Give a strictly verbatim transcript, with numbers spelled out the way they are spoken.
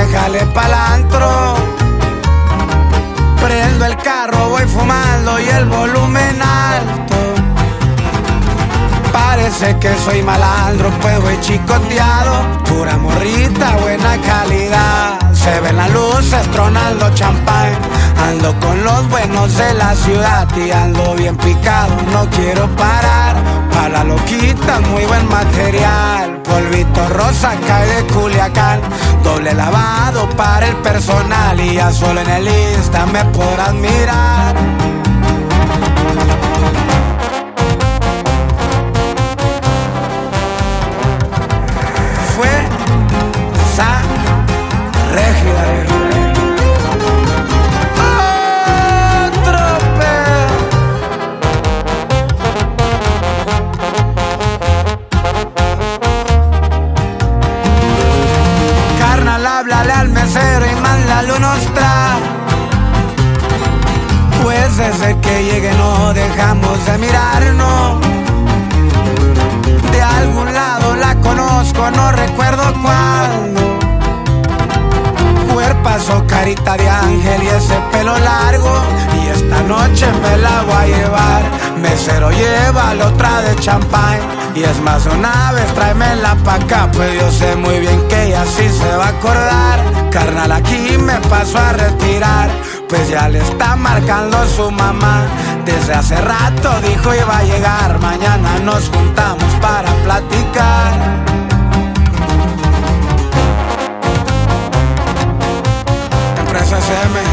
jale palantro. Prendo el carro, voy fumando y el volumen alto. Parece que soy malandro, pues voy chicoteado. Pura morrita, buena calidad. Se ven las luces, tronando champán. Ando con los buenos de la ciudad y ando bien picado, no quiero parar. Pa' la loquita, muy buen material. Polvito rosa cae de Culiacán. Doble lavado para el personal y ya solo en el Insta me podrás mirar. Fue esa régida, viejo. Háblale al mesero y mándale unos tragos. Pues desde que llegue no dejamos de mirarnos. De algún lado la conozco, no recuerdo cuándo. Cuerpazo, carita de ángel y ese pelo largo. Y esta noche me la voy a llevar. Mesero, lleva la otra de champán. Y es más, una vez tráemela pa' acá, pues yo sé muy bien que ella sí se va a acordar. Carnal, aquí me paso a retirar, pues ya le está marcando su mamá. Desde hace rato dijo iba a llegar, mañana nos juntamos para platicar. Empresa S M